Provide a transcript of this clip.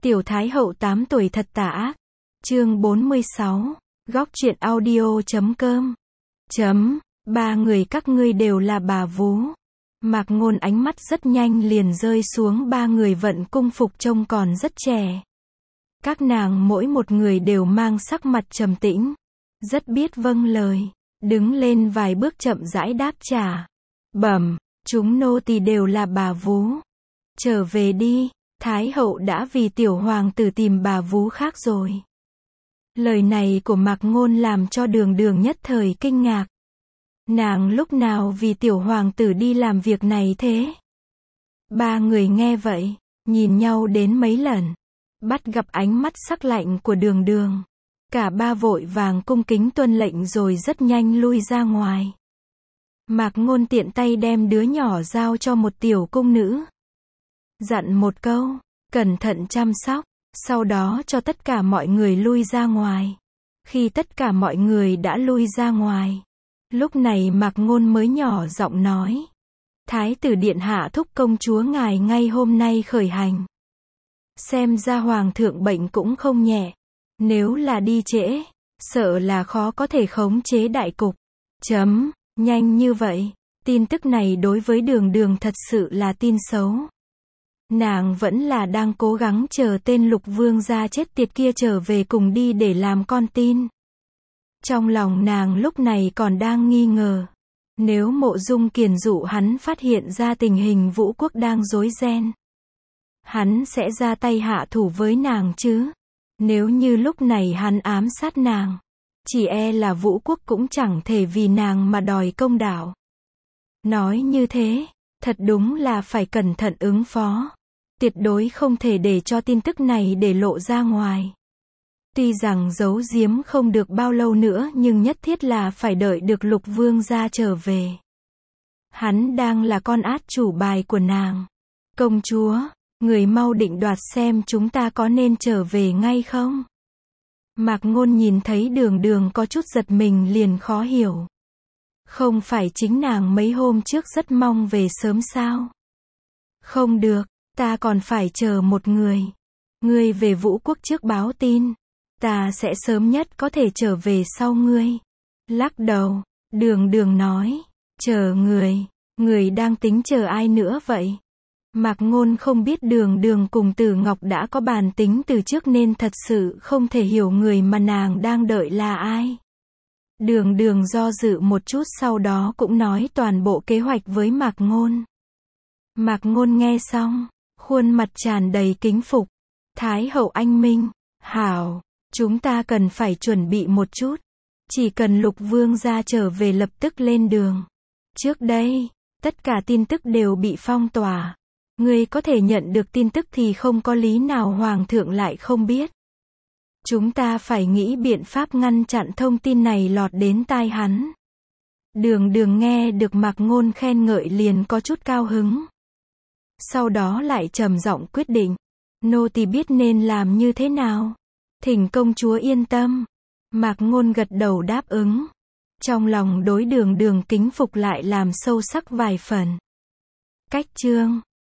Tiểu Thái hậu 8 tuổi thật tà ác. Chương 46. Góc truyện audio.com. Ba người các ngươi đều là bà vú. Mạc Ngôn ánh mắt rất nhanh liền rơi xuống ba người vận cung phục trông còn rất trẻ. Các nàng mỗi một người đều mang sắc mặt trầm tĩnh, rất biết vâng lời, đứng lên vài bước chậm rãi đáp trả. Bẩm, chúng nô tỳ đều là bà vú. Trở về đi, Thái hậu đã vì tiểu hoàng tử tìm bà vú khác rồi. Lời này của Mạc Ngôn làm cho Đường Đường nhất thời kinh ngạc. Nàng lúc nào vì tiểu hoàng tử đi làm việc này thế? Ba người nghe vậy, nhìn nhau đến mấy lần, bắt gặp ánh mắt sắc lạnh của Đường Đường. Cả ba vội vàng cung kính tuân lệnh rồi rất nhanh lui ra ngoài. Mạc Ngôn tiện tay đem đứa nhỏ giao cho một tiểu cung nữ. Dặn một câu, cẩn thận chăm sóc, sau đó cho tất cả mọi người lui ra ngoài. Khi tất cả mọi người đã lui ra ngoài, lúc này Mạc Ngôn mới nhỏ giọng nói. Thái tử điện hạ thúc công chúa ngài ngay hôm nay khởi hành. Xem ra hoàng thượng bệnh cũng không nhẹ. Nếu là đi trễ, sợ là khó có thể khống chế đại cục. Nhanh như vậy, tin tức này đối với Đường Đường thật sự là tin xấu. Nàng vẫn là đang cố gắng chờ tên Lục Vương gia chết tiệt kia trở về cùng đi để làm con tin. Trong lòng nàng lúc này còn đang nghi ngờ. Nếu Mộ Dung Kiền dụ hắn phát hiện ra tình hình Vũ Quốc đang rối ren, hắn sẽ ra tay hạ thủ với nàng chứ. Nếu như lúc này hắn ám sát nàng, chỉ e là Vũ Quốc cũng chẳng thể vì nàng mà đòi công đạo. Nói như thế, thật đúng là phải cẩn thận ứng phó. Tuyệt đối không thể để cho tin tức này để lộ ra ngoài. Tuy rằng giấu giếm không được bao lâu nữa nhưng nhất thiết là phải đợi được Lục Vương gia trở về. Hắn đang là con át chủ bài của nàng. Công chúa, người mau định đoạt xem chúng ta có nên trở về ngay không? Mạc Ngôn nhìn thấy Đường Đường có chút giật mình liền khó hiểu. Không phải chính nàng mấy hôm trước rất mong về sớm sao? Không được, ta còn phải chờ một người. Ngươi về Vũ Quốc trước báo tin. Ta sẽ sớm nhất có thể trở về sau ngươi. Lắc đầu, Đường Đường nói. Chờ người. Người đang tính chờ ai nữa vậy? Mạc Ngôn không biết Đường Đường cùng Tử Ngọc đã có bàn tính từ trước nên thật sự không thể hiểu người mà nàng đang đợi là ai. Đường Đường do dự một chút sau đó cũng nói toàn bộ kế hoạch với Mạc Ngôn. Mạc Ngôn nghe xong, khuôn mặt tràn đầy kính phục. Thái hậu anh minh, hảo, chúng ta cần phải chuẩn bị một chút. Chỉ cần Lục Vương gia trở về lập tức lên đường. Trước đây, tất cả tin tức đều bị phong tỏa. Ngươi có thể nhận được tin tức thì không có lý nào hoàng thượng lại không biết. Chúng ta phải nghĩ biện pháp ngăn chặn thông tin này lọt đến tai hắn. Đường Đường nghe được Mạc Ngôn khen ngợi liền có chút cao hứng. Sau đó lại trầm giọng quyết định. Nô tỳ biết nên làm như thế nào. Thỉnh công chúa yên tâm. Mạc Ngôn gật đầu đáp ứng. Trong lòng đối Đường Đường kính phục lại làm sâu sắc vài phần. Cách chương